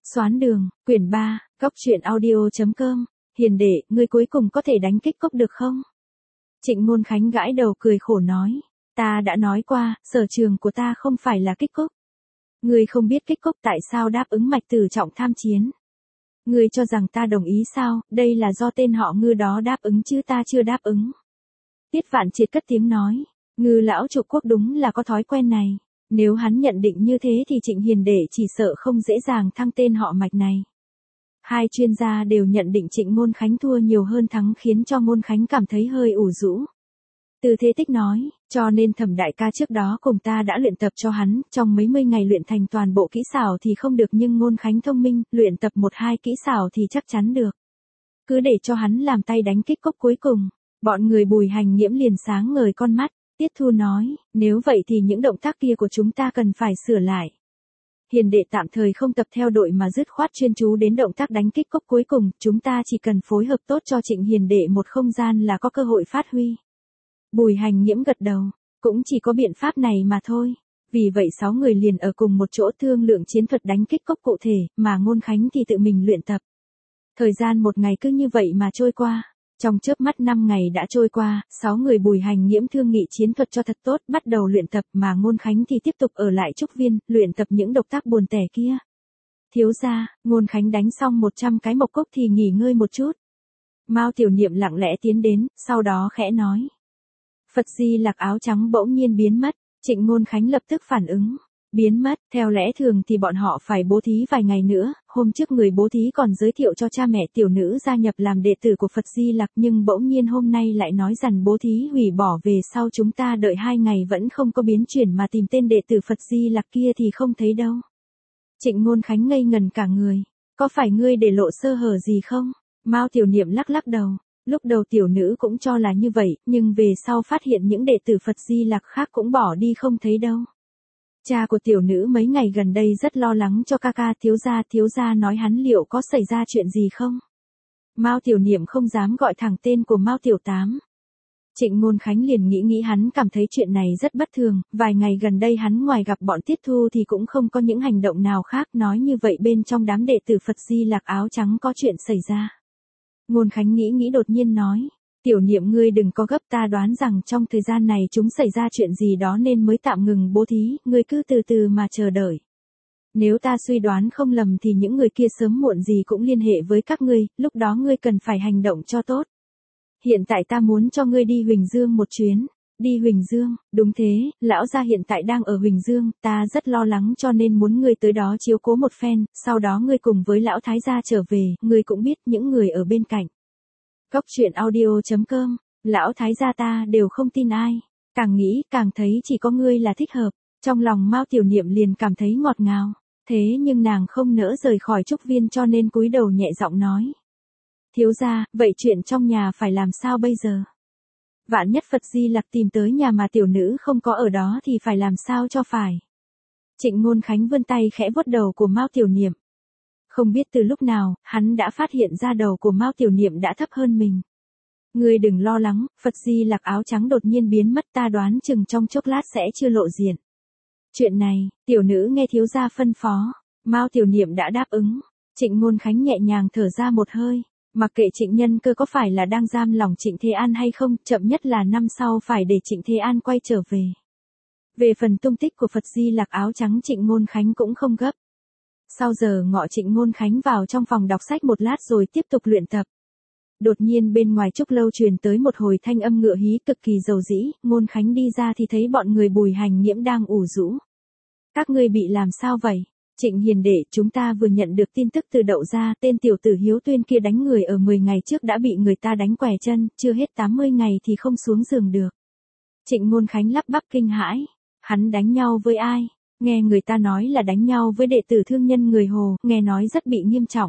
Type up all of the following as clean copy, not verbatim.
Xoán đường, quyển 3, góc truyện audio.com, Hiền đệ, ngươi cuối cùng có thể đánh kích cốc được không? Trịnh Ngôn Khánh gãi đầu cười khổ nói, ta đã nói qua, sở trường của ta không phải là kích cốc. Ngươi không biết kích cốc tại sao đáp ứng Mạch Tử Trọng tham chiến. Ngươi cho rằng ta đồng ý sao, đây là do tên họ Ngư đó đáp ứng chứ ta chưa đáp ứng. Tiết Vạn Triệt cất tiếng nói, Ngư lão trụ quốc đúng là có thói quen này. Nếu hắn nhận định như thế thì Trịnh Hiền đệ chỉ sợ không dễ dàng thăng tên họ Mạch này. Hai chuyên gia đều nhận định Trịnh Ngôn Khánh thua nhiều hơn thắng khiến cho Ngôn Khánh cảm thấy hơi ủ rũ. Từ Thế Tích nói, cho nên Thẩm đại ca trước đó cùng ta đã luyện tập cho hắn, trong mấy mươi ngày luyện thành toàn bộ kỹ xảo thì không được nhưng Ngôn Khánh thông minh, luyện tập 1-2 kỹ xảo thì chắc chắn được. Cứ để cho hắn làm tay đánh kích cốc cuối cùng. Bọn người Bùi Hành Nghiễm liền sáng ngời con mắt. Tiết Thu nói, nếu vậy thì những động tác kia của chúng ta cần phải sửa lại. Hiền đệ tạm thời không tập theo đội mà dứt khoát chuyên chú đến động tác đánh kích cốc cuối cùng, chúng ta chỉ cần phối hợp tốt cho Trịnh Hiền đệ một không gian là có cơ hội phát huy. Bùi Hành Nghiễm gật đầu, cũng chỉ có biện pháp này mà thôi. Vì vậy 6 người liền ở cùng một chỗ thương lượng chiến thuật đánh kích cốc cụ thể, mà Ngôn Khánh thì tự mình luyện tập. Thời gian một ngày cứ như vậy mà trôi qua. Trong chớp mắt 5 ngày đã trôi qua, 6 người Bùi Hành Nghiễm thương nghị chiến thuật cho thật tốt, bắt đầu luyện tập mà Ngôn Khánh thì tiếp tục ở lại Trúc Viên, luyện tập những động tác buồn tẻ kia. Thiếu gia, Ngôn Khánh đánh xong 100 cái mộc cốc thì nghỉ ngơi một chút. Mao Tiểu Niệm lặng lẽ tiến đến, sau đó khẽ nói. Phật Di Lặc áo trắng bỗng nhiên biến mất, Trịnh Ngôn Khánh lập tức phản ứng. Biến mất, theo lẽ thường thì bọn họ phải bố thí vài ngày nữa, hôm trước người bố thí còn giới thiệu cho cha mẹ tiểu nữ gia nhập làm đệ tử của Phật Di Lặc nhưng bỗng nhiên hôm nay lại nói rằng bố thí hủy bỏ về sau chúng ta đợi 2 ngày vẫn không có biến chuyển mà tìm tên đệ tử Phật Di Lặc kia thì không thấy đâu. Trịnh Ngôn Khánh ngây ngần cả người, có phải ngươi để lộ sơ hở gì không? Mao Tiểu Niệm lắc lắc đầu. Lúc đầu tiểu nữ cũng cho là như vậy, nhưng về sau phát hiện những đệ tử Phật Di Lặc khác cũng bỏ đi không thấy đâu. Cha của tiểu nữ mấy ngày gần đây rất lo lắng cho ca ca thiếu gia nói hắn liệu có xảy ra chuyện gì không? Mao Tiểu Niệm không dám gọi thẳng tên của Mao Tiểu Tám. Trịnh Ngôn Khánh liền nghĩ hắn cảm thấy chuyện này rất bất thường, vài ngày gần đây hắn ngoài gặp bọn Tiết Thu thì cũng không có những hành động nào khác nói như vậy bên trong đám đệ tử Phật Di Lặc áo trắng có chuyện xảy ra. Ngôn Khánh nghĩ đột nhiên nói. Tiểu Niệm ngươi đừng có gấp ta đoán rằng trong thời gian này chúng xảy ra chuyện gì đó nên mới tạm ngừng bố thí, ngươi cứ từ từ mà chờ đợi. Nếu ta suy đoán không lầm thì những người kia sớm muộn gì cũng liên hệ với các ngươi, lúc đó ngươi cần phải hành động cho tốt. Hiện tại ta muốn cho ngươi đi Huỳnh Dương một chuyến. Đi Huỳnh Dương, đúng thế, lão gia hiện tại đang ở Huỳnh Dương, ta rất lo lắng cho nên muốn ngươi tới đó chiếu cố một phen, sau đó ngươi cùng với lão thái gia trở về, ngươi cũng biết những người ở bên cạnh. Góc truyện audio.com, lão thái gia ta đều không tin ai, càng nghĩ càng thấy chỉ có ngươi là thích hợp, trong lòng Mao Tiểu Niệm liền cảm thấy ngọt ngào, thế nhưng nàng không nỡ rời khỏi Trúc Viên cho nên cúi đầu nhẹ giọng nói. Thiếu gia, vậy chuyện trong nhà phải làm sao bây giờ? Vạn nhất Phật Di Lặc tìm tới nhà mà tiểu nữ không có ở đó thì phải làm sao cho phải? Trịnh Ngôn Khánh vươn tay khẽ vuốt đầu của Mao Tiểu Niệm. Không biết từ lúc nào, hắn đã phát hiện ra đầu của Mao Tiểu Niệm đã thấp hơn mình. Ngươi đừng lo lắng, Phật Di Lặc áo trắng đột nhiên biến mất ta đoán chừng trong chốc lát sẽ chưa lộ diện. Chuyện này, tiểu nữ nghe thiếu gia phân phó, Mao Tiểu Niệm đã đáp ứng. Trịnh Ngôn Khánh nhẹ nhàng thở ra một hơi, mặc kệ Trịnh Nhân Cơ có phải là đang giam lòng Trịnh Thế An hay không, chậm nhất là năm sau phải để Trịnh Thế An quay trở về. Về phần tung tích của Phật Di Lặc áo trắng Trịnh Ngôn Khánh cũng không gấp. Sau giờ ngọ Trịnh Ngôn Khánh vào trong phòng đọc sách một lát rồi tiếp tục luyện tập. Đột nhiên bên ngoài Trúc Lâu truyền tới một hồi thanh âm ngựa hí cực kỳ dầu dĩ, Ngôn Khánh đi ra thì thấy bọn người Bùi Hành Nghiễm đang ủ rũ. Các ngươi bị làm sao vậy? Trịnh Hiền đệ, chúng ta vừa nhận được tin tức từ Đậu gia, tên tiểu tử Hiếu Tuyên kia đánh người ở 10 ngày trước đã bị người ta đánh quẻ chân, chưa hết 80 ngày thì không xuống giường được. Trịnh Ngôn Khánh lắp bắp kinh hãi, hắn đánh nhau với ai? Nghe người ta nói là đánh nhau với đệ tử thương nhân người Hồ, nghe nói rất bị nghiêm trọng.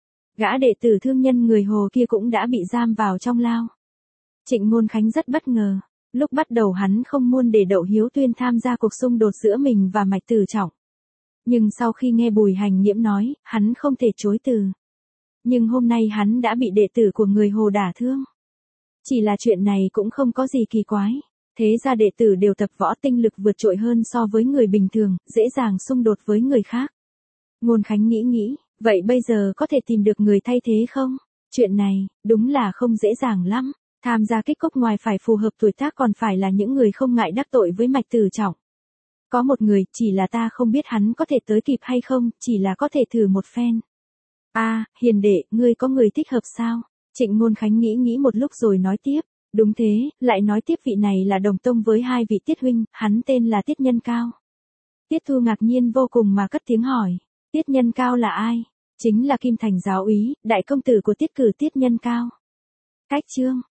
Gã đệ tử thương nhân người Hồ kia cũng đã bị giam vào trong lao. Trịnh Ngôn Khánh rất bất ngờ, lúc bắt đầu hắn không muốn để Đậu Hiếu Tuyên tham gia cuộc xung đột giữa mình và Mạch Tử Trọng. Nhưng sau khi nghe Bùi Hành Nghiễm nói, hắn không thể chối từ. Nhưng hôm nay hắn đã bị đệ tử của người Hồ đả thương. Chỉ là chuyện này cũng không có gì kỳ quái. Thế ra đệ tử đều tập võ tinh lực vượt trội hơn so với người bình thường, dễ dàng xung đột với người khác. Ngôn Khánh nghĩ, Vậy bây giờ có thể tìm được người thay thế không? Chuyện này, đúng là không dễ dàng lắm. Tham gia kích cốc ngoài phải phù hợp tuổi tác còn phải là những người không ngại đắc tội với Mạch Tử Trọng. Có một người, chỉ là ta không biết hắn có thể tới kịp hay không, chỉ là có thể thử một phen. Hiền đệ, ngươi có người thích hợp sao? Trịnh Ngôn Khánh nghĩ một lúc rồi nói tiếp. Đúng thế, lại nói tiếp vị này là đồng tông với hai vị Tiết huynh, hắn tên là Tiết Nhân Cao. Tiết Thu ngạc nhiên vô cùng mà cất tiếng hỏi. Tiết Nhân Cao là ai? Chính là Kim Thành giáo úy, đại công tử của Tiết Cử Tiết Nhân Cao. Cách chương.